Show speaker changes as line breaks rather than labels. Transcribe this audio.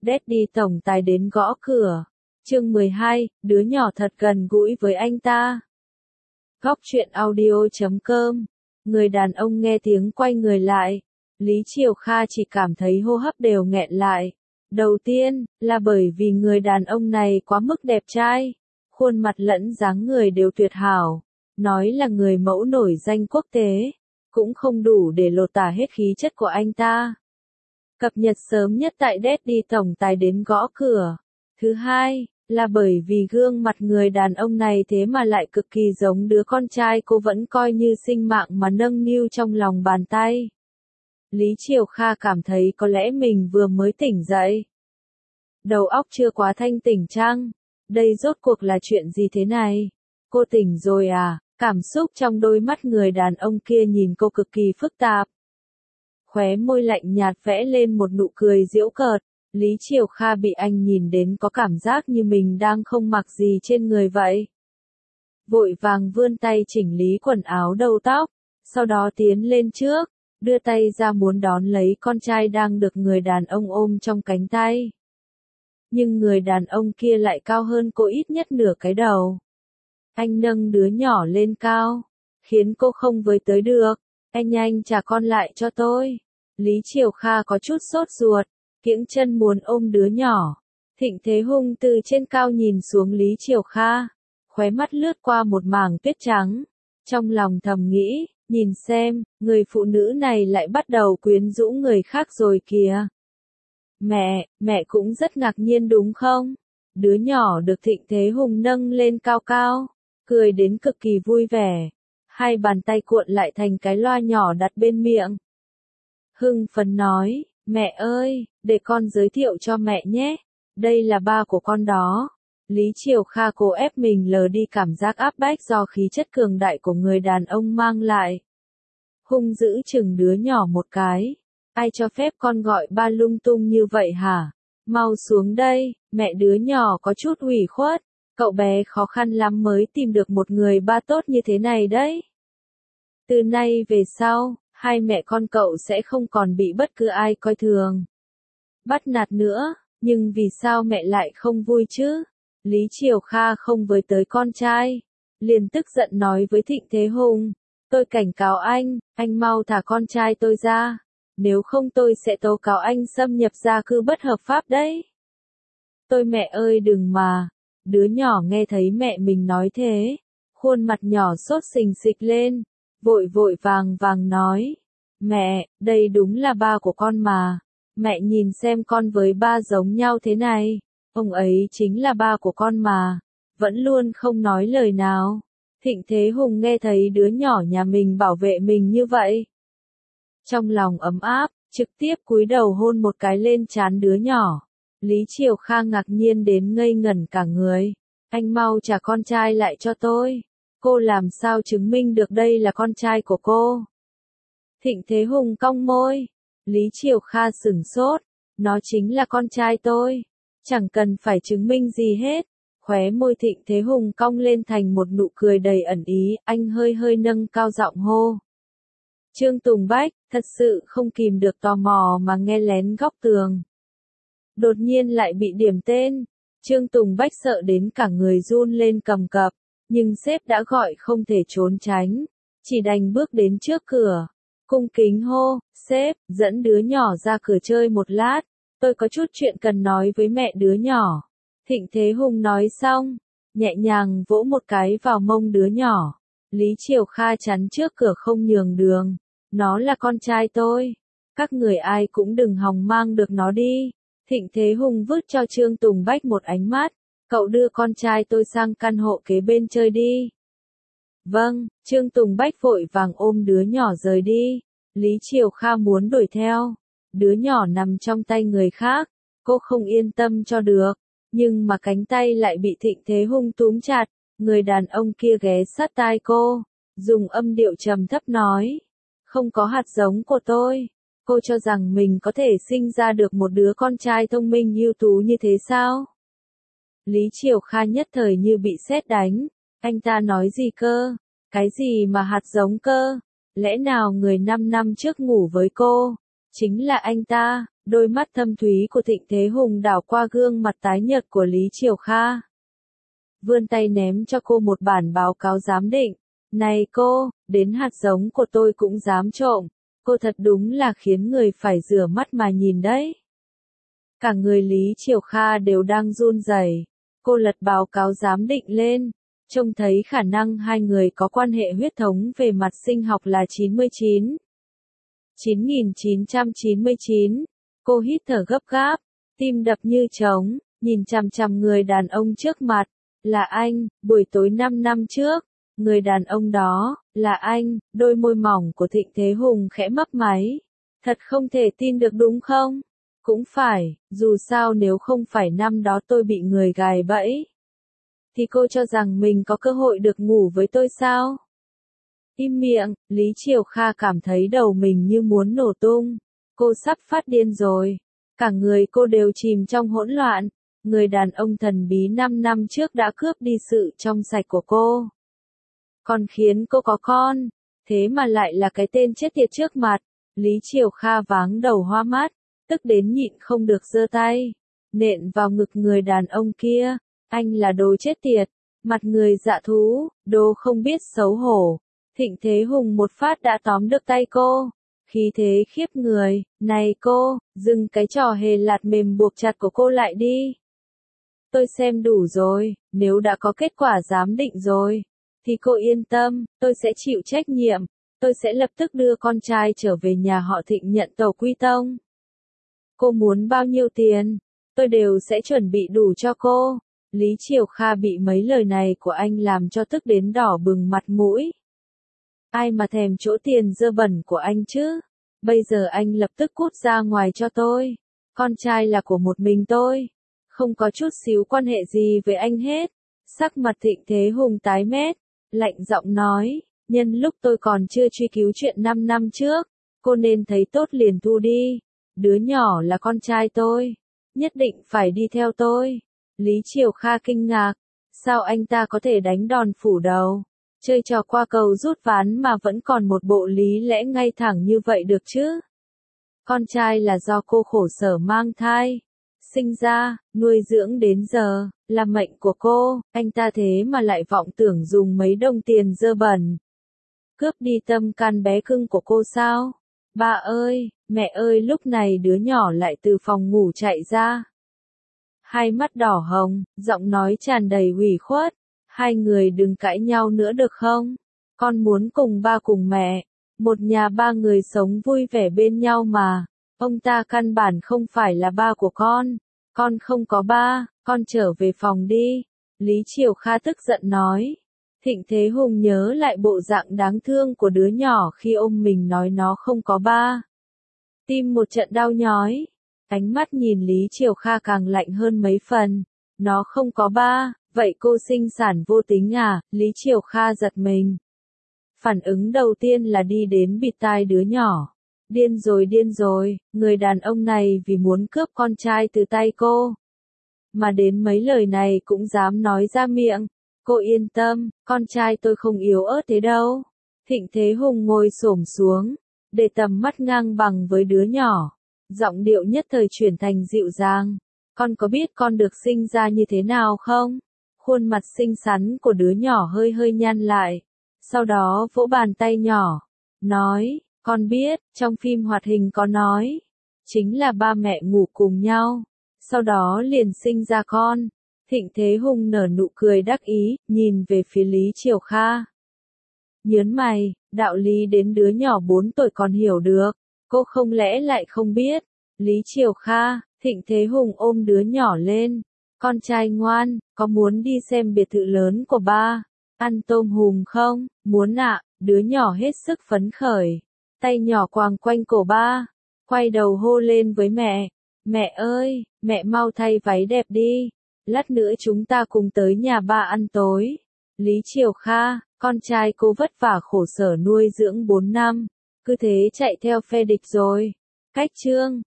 Daddy tổng tài đến gõ cửa. Chương 12, đứa nhỏ thật gần gũi với anh ta. Góc truyện audio.com. Người đàn ông nghe tiếng quay người lại. Lý Triều Kha chỉ cảm thấy hô hấp đều nghẹn lại. Đầu tiên, là bởi vì người đàn ông này quá mức đẹp trai. Khuôn mặt lẫn dáng người đều tuyệt hảo. Nói là người mẫu nổi danh quốc tế. Cũng không đủ để lột tả hết khí chất của anh ta. Cập nhật sớm nhất tại Daddy tổng tài đến gõ cửa. Thứ hai, là bởi vì gương mặt người đàn ông này thế mà lại cực kỳ giống đứa con trai cô vẫn coi như sinh mạng mà nâng niu trong lòng bàn tay. Lý Triều Kha cảm thấy có lẽ mình vừa mới tỉnh dậy. Đầu óc chưa quá thanh tỉnh chăng? Đây rốt cuộc là chuyện gì thế này? Cô tỉnh rồi à? Cảm xúc trong đôi mắt người đàn ông kia nhìn cô cực kỳ phức tạp. Khóe môi lạnh nhạt vẽ lên một nụ cười giễu cợt. Lý Triều Kha bị anh nhìn đến có cảm giác như mình đang không mặc gì trên người vậy. Vội vàng vươn tay chỉnh lý quần áo đầu tóc, sau đó tiến lên trước, đưa tay ra muốn đón lấy con trai đang được người đàn ông ôm trong cánh tay. Nhưng người đàn ông kia lại cao hơn cô ít nhất nửa cái đầu. Anh nâng đứa nhỏ lên cao, khiến cô không với tới được. Anh trả con lại cho tôi. Lý Triều Kha có chút sốt ruột, kiễng chân muốn ôm đứa nhỏ. Thịnh Thế Hung từ trên cao nhìn xuống Lý Triều Kha, khóe mắt lướt qua một mảng tuyết trắng. Trong lòng thầm nghĩ, nhìn xem, người phụ nữ này lại bắt đầu quyến rũ người khác rồi kìa. Mẹ cũng rất ngạc nhiên đúng không? Đứa nhỏ được Thịnh Thế Hung nâng lên cao cao, cười đến cực kỳ vui vẻ. Hai bàn tay cuộn lại thành cái loa nhỏ đặt bên miệng. Hưng phấn nói, mẹ ơi, để con giới thiệu cho mẹ nhé. Đây là ba của con đó. Lý Triều Kha cố ép mình lờ đi cảm giác áp bách do khí chất cường đại của người đàn ông mang lại. Hung dữ chừng đứa nhỏ một cái. Ai cho phép con gọi ba lung tung như vậy hả? Mau xuống đây, mẹ đứa nhỏ có chút ủy khuất. Cậu bé khó khăn lắm mới tìm được một người ba tốt như thế này đấy. Từ nay về sau, hai mẹ con cậu sẽ không còn bị bất cứ ai coi thường, bắt nạt nữa. Nhưng vì sao mẹ lại không vui chứ? Lý Triều Kha không với tới con trai, liền tức giận nói với Thịnh Thế Hung, tôi cảnh cáo anh mau thả con trai tôi ra, nếu không tôi sẽ tố cáo anh xâm nhập gia cư bất hợp pháp đấy. Tôi mẹ ơi đừng mà. Đứa nhỏ nghe thấy mẹ mình nói thế, khuôn mặt nhỏ sốt sình sịch lên, vội vàng nói, mẹ, đây đúng là ba của con mà. Mẹ nhìn xem con với ba giống nhau thế này, ông ấy chính là ba của con mà. Vẫn luôn không nói lời nào. Thịnh Thế Hung nghe thấy đứa nhỏ nhà mình bảo vệ mình như vậy, trong lòng ấm áp, trực tiếp cúi đầu hôn một cái lên trán đứa nhỏ. Lý Triều Kha ngạc nhiên đến ngây ngẩn cả người. Anh mau trả con trai lại cho tôi. Cô làm sao chứng minh được đây là con trai của cô? Thịnh Thế Hung cong môi. Lý Triều Kha sửng sốt. Nó chính là con trai tôi. Chẳng cần phải chứng minh gì hết. Khóe môi Thịnh Thế Hung cong lên thành một nụ cười đầy ẩn ý. Anh hơi nâng cao giọng hô. Trương Tùng Bách, thật sự không kìm được tò mò mà nghe lén góc tường. Đột nhiên lại bị điểm tên. Trương Tùng Bách sợ đến cả người run lên cầm cập, nhưng sếp đã gọi không thể trốn tránh, chỉ đành bước đến trước cửa, cung kính hô, sếp, dẫn đứa nhỏ ra cửa chơi một lát, tôi có chút chuyện cần nói với mẹ đứa nhỏ. Thịnh Thế Hung nói xong, nhẹ nhàng vỗ một cái vào mông đứa nhỏ. Lý Triều Kha chắn trước cửa không nhường đường, nó là con trai tôi, các người ai cũng đừng hòng mang được nó đi. Thịnh Thế Hung vứt cho Trương Tùng Bách một ánh mắt, cậu đưa con trai tôi sang căn hộ kế bên chơi đi. Vâng, Trương Tùng Bách vội vàng ôm đứa nhỏ rời đi. Lý Triều Kha muốn đuổi theo. Đứa nhỏ nằm trong tay người khác, cô không yên tâm cho được, nhưng mà cánh tay lại bị Thịnh Thế Hung túm chặt. Người đàn ông kia ghé sát tai cô, dùng âm điệu trầm thấp nói, không có hạt giống của tôi. Cô cho rằng mình có thể sinh ra được một đứa con trai thông minh ưu tú như thế sao? Lý Triều Kha nhất thời như bị sét đánh. Anh ta nói gì cơ? Cái gì mà hạt giống cơ? Lẽ nào người 5 năm trước ngủ với cô chính là anh ta? Đôi mắt thâm thúy của Thịnh Thế Hùng đảo qua gương mặt tái nhợt của Lý Triều Kha. Vươn tay ném cho cô một bản báo cáo giám định. Này cô, đến hạt giống của tôi cũng dám trộm. Cô thật đúng là khiến người phải rửa mắt mà nhìn đấy. Cả người Lý Triều Kha đều đang run rẩy. Cô lật báo cáo giám định lên. Trông thấy khả năng hai người có quan hệ huyết thống về mặt sinh học là 99. 9999. Cô hít thở gấp gáp, tim đập như trống, nhìn chằm chằm người đàn ông trước mặt. Là anh, buổi tối 5 năm trước. Người đàn ông đó, là anh. Đôi môi mỏng của Thịnh Thế Hùng khẽ mấp máy. Thật không thể tin được đúng không? Cũng phải, dù sao nếu không phải năm đó tôi bị người gài bẫy, thì cô cho rằng mình có cơ hội được ngủ với tôi sao? Im miệng, Lý Triều Kha cảm thấy đầu mình như muốn nổ tung. Cô sắp phát điên rồi. Cả người cô đều chìm trong hỗn loạn. Người đàn ông thần bí 5 năm trước đã cướp đi sự trong sạch của cô. Còn khiến cô có con. Thế mà lại là cái tên chết tiệt trước mặt. Lý Triều Kha váng đầu hoa mắt. Tức đến nhịn không được giơ tay. Nện vào ngực người đàn ông kia. Anh là đồ chết tiệt. Mặt người dạ thú. Đồ không biết xấu hổ. Thịnh Thế Hùng một phát đã tóm được tay cô. Khí thế khiếp người. Này cô, dừng cái trò hề lạt mềm buộc chặt của cô lại đi. Tôi xem đủ rồi. Nếu đã có kết quả giám định rồi, thì cô yên tâm, tôi sẽ chịu trách nhiệm. Tôi sẽ lập tức đưa con trai trở về nhà họ Thịnh nhận tẩu quy tông. Cô muốn bao nhiêu tiền, tôi đều sẽ chuẩn bị đủ cho cô. Lý Triều Kha bị mấy lời này của anh làm cho tức đến đỏ bừng mặt mũi. Ai mà thèm chỗ tiền dơ bẩn của anh chứ? Bây giờ anh lập tức cút ra ngoài cho tôi. Con trai là của một mình tôi. Không có chút xíu quan hệ gì với anh hết. Sắc mặt Thịnh Thế Hùng tái mét. Lạnh giọng nói. Nhân lúc tôi còn chưa truy cứu chuyện 5 năm trước. Cô nên thấy tốt liền thu đi. Đứa nhỏ là con trai tôi. Nhất định phải đi theo tôi. Lý Triều Kha kinh ngạc. Sao anh ta có thể đánh đòn phủ đầu? Chơi trò qua cầu rút ván mà vẫn còn một bộ lý lẽ ngay thẳng như vậy được chứ? Con trai là do cô khổ sở mang thai. Sinh ra, nuôi dưỡng đến giờ, là mệnh của cô. Anh ta thế mà lại vọng tưởng dùng mấy đồng tiền dơ bẩn. Cướp đi tâm can bé cưng của cô sao? Ba ơi, mẹ ơi, lúc này đứa nhỏ lại từ phòng ngủ chạy ra. Hai mắt đỏ hồng, giọng nói tràn đầy ủy khuất. Hai người đừng cãi nhau nữa được không? Con muốn cùng ba cùng mẹ. Một nhà ba người sống vui vẻ bên nhau mà. Ông ta căn bản không phải là ba của con. Con không có ba, con trở về phòng đi. Lý Triều Kha tức giận nói. Thịnh Thế Hùng nhớ lại bộ dạng đáng thương của đứa nhỏ khi ôm mình nói nó không có ba. Tim một trận đau nhói. Ánh mắt nhìn Lý Triều Kha càng lạnh hơn mấy phần. Nó không có ba, vậy cô sinh sản vô tính à? Lý Triều Kha giật mình. Phản ứng đầu tiên là đi đến bịt tai đứa nhỏ. Điên rồi, người đàn ông này vì muốn cướp con trai từ tay cô. Mà đến mấy lời này cũng dám nói ra miệng. Cô yên tâm, con trai tôi không yếu ớt thế đâu. Thịnh Thế Hùng ngồi xổm xuống, để tầm mắt ngang bằng với đứa nhỏ. Giọng điệu nhất thời chuyển thành dịu dàng. Con có biết con được sinh ra như thế nào không? Khuôn mặt xinh xắn của đứa nhỏ hơi hơi nhăn lại. Sau đó vỗ bàn tay nhỏ. Nói, con biết, trong phim hoạt hình có nói. Chính là ba mẹ ngủ cùng nhau. Sau đó liền sinh ra con. Thịnh Thế Hùng nở nụ cười đắc ý, nhìn về phía Lý Triều Kha. Nhớn mày, đạo lý đến đứa nhỏ 4 tuổi còn hiểu được. Cô không lẽ lại không biết? Lý Triều Kha, Thịnh Thế Hùng ôm đứa nhỏ lên. Con trai ngoan, có muốn đi xem biệt thự lớn của ba? Ăn tôm hùm không? Muốn ạ, đứa nhỏ hết sức phấn khởi. Tay nhỏ quàng quanh cổ ba. Quay đầu hô lên với mẹ. Mẹ ơi, mẹ mau thay váy đẹp đi. Lát nữa chúng ta cùng tới nhà ba ăn tối. Lý Triều Kha, con trai cô vất vả khổ sở nuôi dưỡng 4 năm. Cứ thế chạy theo phe địch rồi. Cách chương